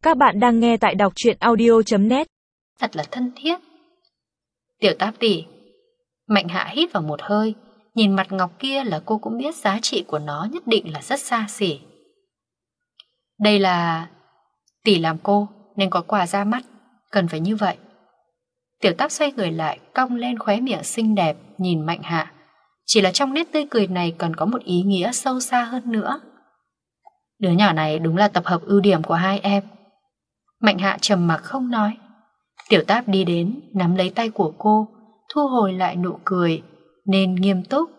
Các bạn đang nghe tại đọc truyện audio.net. Thật là thân thiết. Tiểu Táp tỷ. Mạnh Hạ hít vào một hơi. Nhìn mặt ngọc kia là cô cũng biết giá trị của nó nhất định là rất xa xỉ. Đây là... tỷ làm cô nên có quà ra mắt, cần phải như vậy. Tiểu Táp xoay người lại, cong lên khóe miệng xinh đẹp nhìn Mạnh Hạ. Chỉ là trong nét tươi cười này còn có một ý nghĩa sâu xa hơn nữa. Đứa nhỏ này đúng là tập hợp ưu điểm của hai em. Mạnh Hạ trầm mặc không nói. Tiểu Táp đi đến, nắm lấy tay của cô, thu hồi lại nụ cười, nên nghiêm túc.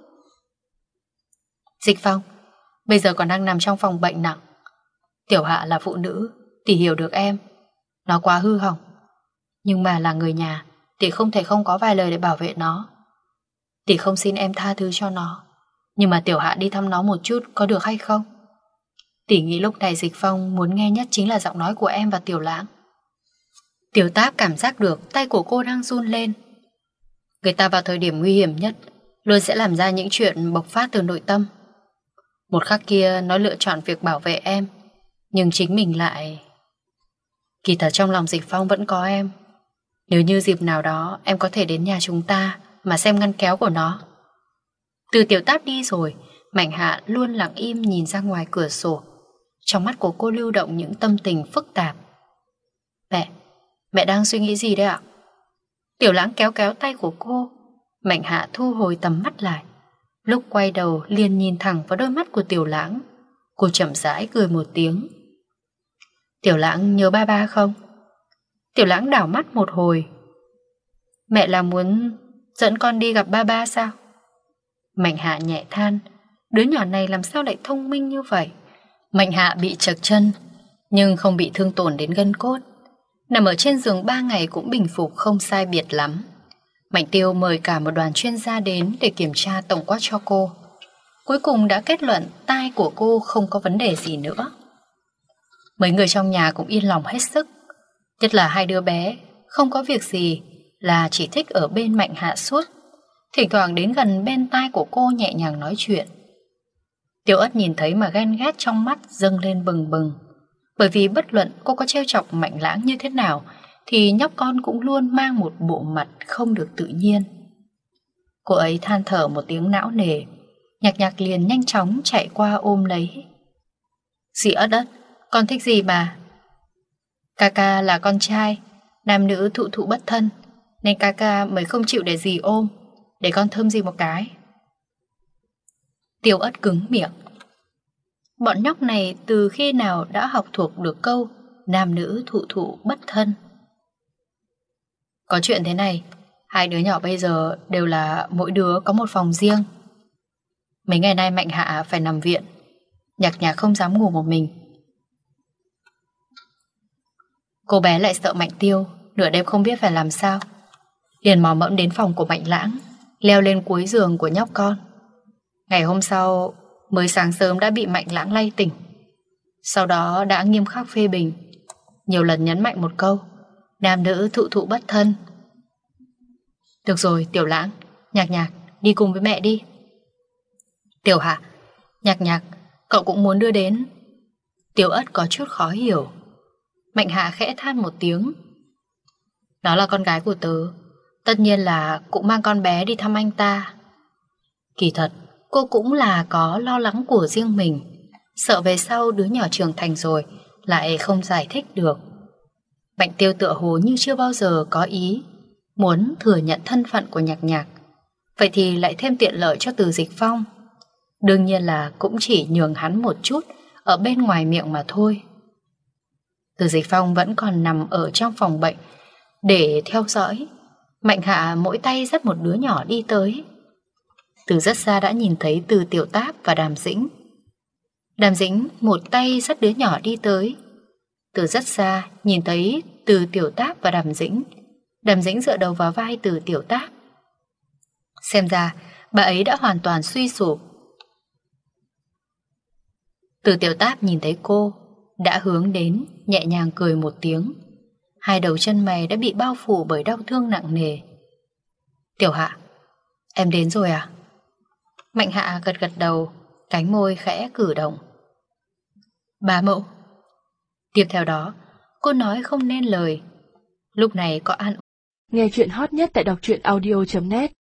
Dịch Phong, bây giờ còn đang nằm trong phòng bệnh nặng. Tiểu Hạ là phụ nữ, tỷ hiểu được em. Nó quá hư hỏng. Nhưng mà là người nhà, tỷ không thể không có vài lời để bảo vệ nó. Tỷ không xin em tha thứ cho nó, nhưng mà Tiểu Hạ đi thăm nó một chút có được hay không? Tỷ nghĩ lúc này Dịch Phong muốn nghe nhất chính là giọng nói của em và Tiểu Lãng. Tiểu Táp cảm giác được tay của cô đang run lên. Người ta vào thời điểm nguy hiểm nhất luôn sẽ làm ra những chuyện bộc phát từ nội tâm. Một khắc kia nó lựa chọn việc bảo vệ em, nhưng chính mình lại... Kỳ thật trong lòng Dịch Phong vẫn có em. Nếu như dịp nào đó em có thể đến nhà chúng ta mà xem ngăn kéo của nó. Từ Tiểu Táp đi rồi, Mạnh Hạ luôn lặng im nhìn ra ngoài cửa sổ. Trong mắt của cô lưu động những tâm tình phức tạp. Mẹ đang suy nghĩ gì đấy ạ? Tiểu Lãng kéo kéo tay của cô. Mạnh Hạ thu hồi tầm mắt lại. Lúc quay đầu liền nhìn thẳng vào đôi mắt của Tiểu Lãng. Cô chậm rãi cười một tiếng. Tiểu Lãng nhớ ba ba không? Tiểu Lãng đảo mắt một hồi. Mẹ là muốn dẫn con đi gặp ba ba sao? Mạnh Hạ nhẹ than. Đứa nhỏ này làm sao lại thông minh như vậy? Mạnh Hạ bị trật chân, nhưng không bị thương tổn đến gân cốt. Nằm ở trên giường 3 ngày cũng bình phục không sai biệt lắm. Mạnh Tiêu mời cả một đoàn chuyên gia đến để kiểm tra tổng quát cho cô. Cuối cùng đã kết luận tai của cô không có vấn đề gì nữa. Mấy người trong nhà cũng yên lòng hết sức. Nhất là hai đứa bé, không có việc gì là chỉ thích ở bên Mạnh Hạ suốt. Thỉnh thoảng đến gần bên tai của cô nhẹ nhàng nói chuyện. Tiểu Ất nhìn thấy mà ghen ghét trong mắt dâng lên bừng bừng. Bởi vì bất luận cô có trêu chọc Mạnh Lãng như thế nào thì nhóc con cũng luôn mang một bộ mặt không được tự nhiên. Cô ấy than thở một tiếng não nề. Nhạc Nhạc liền nhanh chóng chạy qua ôm lấy. Dì Ất Ất, con thích gì mà? Ca là con trai, nam nữ thụ thụ bất thân, nên ca mới không chịu để dì ôm. Để con thơm dì một cái. Tiểu Ất cứng miệng. Bọn nhóc này từ khi nào đã học thuộc được câu nam nữ thụ thụ bất thân? Có chuyện thế này, hai đứa nhỏ bây giờ đều là mỗi đứa có một phòng riêng. Mấy ngày nay Mạnh Hạ phải nằm viện. Nhạc Nhạc không dám ngủ một mình. Cô bé lại sợ Mạnh Tiêu, nửa đêm không biết phải làm sao, liền mò mẫm đến phòng của Mạnh Lãng, leo lên cuối giường của nhóc con. Ngày hôm sau, mới sáng sớm đã bị Mạnh Lãng lay tỉnh. Sau đó đã nghiêm khắc phê bình, nhiều lần nhấn mạnh một câu nam nữ thụ thụ bất thân. Được rồi Tiểu Lãng, Nhạc Nhạc đi cùng với mẹ đi. Tiểu Hạ, Nhạc Nhạc, cậu cũng muốn đưa đến. Tiểu Ất có chút khó hiểu. Mạnh Hạ khẽ than một tiếng. Nó là con gái của tớ, tất nhiên là cũng mang con bé đi thăm anh ta. Kỳ thật cô cũng là có lo lắng của riêng mình, sợ về sau đứa nhỏ trưởng thành rồi lại không giải thích được. Mạnh Tiêu tựa hồ như chưa bao giờ có ý muốn thừa nhận thân phận của Nhạc Nhạc. Vậy thì lại thêm tiện lợi cho Từ Dịch Phong. Đương nhiên là cũng chỉ nhường hắn một chút ở bên ngoài miệng mà thôi. Từ Dịch Phong vẫn còn nằm ở trong phòng bệnh để theo dõi. Mạnh Hạ mỗi tay dắt một đứa nhỏ đi tới. Từ rất xa đã nhìn thấy Từ Tiểu Táp và Đàm Dĩnh. Đàm Dĩnh một tay dắt đứa nhỏ đi tới. Từ rất xa nhìn thấy Từ Tiểu Táp và Đàm Dĩnh. Đàm Dĩnh dựa đầu vào vai Từ Tiểu Táp. Xem ra bà ấy đã hoàn toàn suy sụp. Từ Tiểu Táp nhìn thấy cô, đã hướng đến, nhẹ nhàng cười một tiếng. Hai đầu chân mày đã bị bao phủ bởi đau thương nặng nề. Tiểu Hạ, em đến rồi à? Mạnh Hạ gật gật đầu, cánh môi khẽ cử động. Bá mẫu. Tiếp theo đó, Cô nói không nên lời. Lúc này có an. Nghe chuyện hot nhất tại đọc truyện audio.net